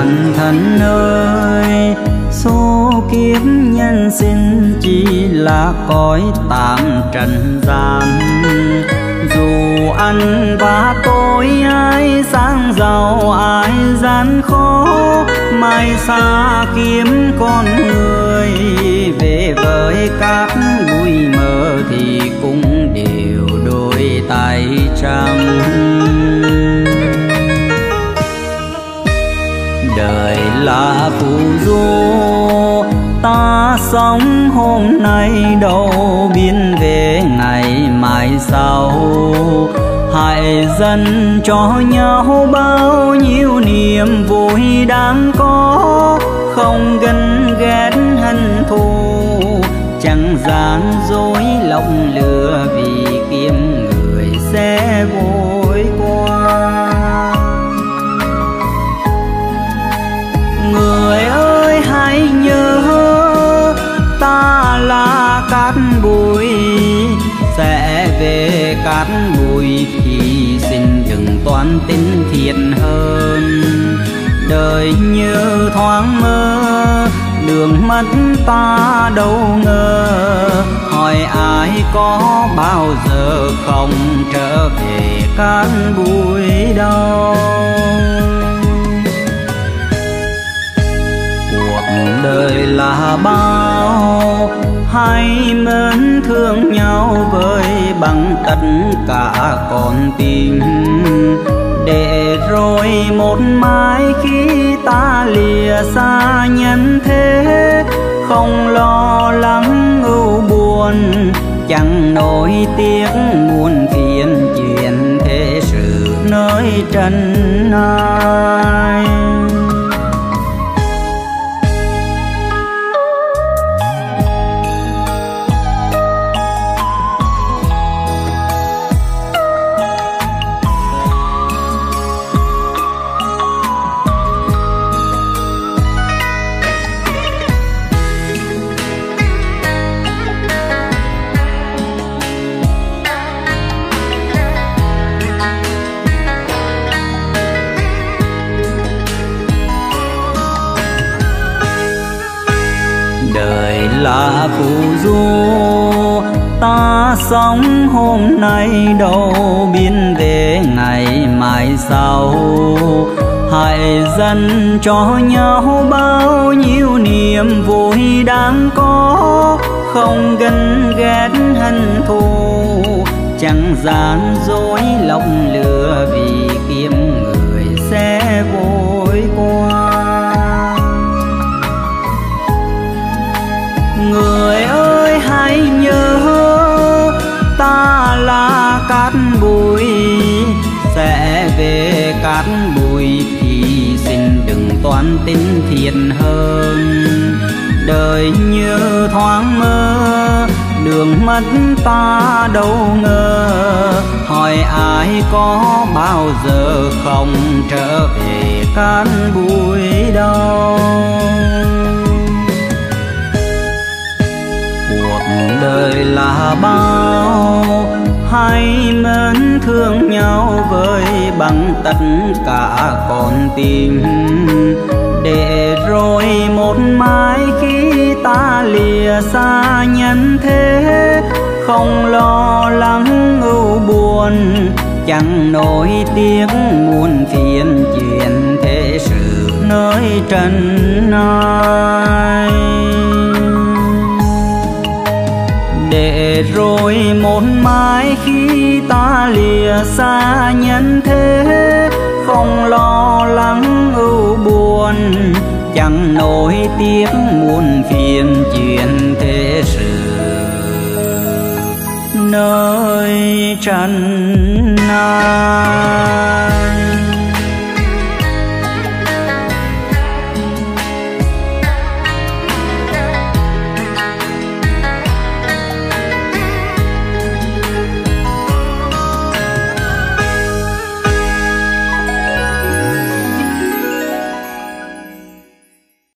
bản thân ơi, số kiếp nhân sinh chỉ là cõi tạm trần gian. Dù ăn và tối ai sang giàu ai gian khó, mai xa kiếm con người về với các bụi mơ thì cũng đều đôi tay trắng. Đời là phù du, ta sống hôm nay đâu biết về ngày mai sau. Hãy dành cho nhau bao nhiêu niềm vui đáng có, không ganh ghét hận thù, chẳng gian dối lòng lừa vì kiếm người sẽ vội qua. Người ơi hãy nhớ ta là cát bụi, sẽ về cát bụi thì xin đừng toan tính thiện hơn. Đời như thoáng mơ, đường mất ta đâu ngờ, hỏi ai có bao giờ không trở về cát bụi đâu. Đời là bao, hãy mến thương nhau với bằng tất cả con tim, để rồi một mai khi ta lìa xa nhân thế, không lo lắng ưu buồn, chẳng nỗi tiếc muôn phiền chuyện thế sự nơi trần ai. Đời là phù du, ta sống hôm nay đâu biết về ngày mai sau. Hãy dành cho nhau bao nhiêu niềm vui đáng có, không ganh ghét hận thù, chẳng gian dối lòng lừa vì kiếm người sẽ vội qua. Người ơi hãy nhớ ta là cát bụi, sẽ về cát bụi thì xin đừng toan tính thiện hơn. Đời như thoáng mơ, đường mất ta đâu ngờ, hỏi ai có bao giờ không trở về cát bụi đâu. Đời là bao, hãy mến thương nhau với bằng tất cả con tim, để rồi một mai khi ta lìa xa nhân thế, không lo lắng ưu buồn, chẳng nỗi tiếc muôn phiền chuyện thế sự nơi trần ai. Để rồi một mai khi ta lìa xa nhân thế, không lo lắng ưu buồn, chẳng nỗi tiếc muôn phiền chuyện thế sự nơi trần ai.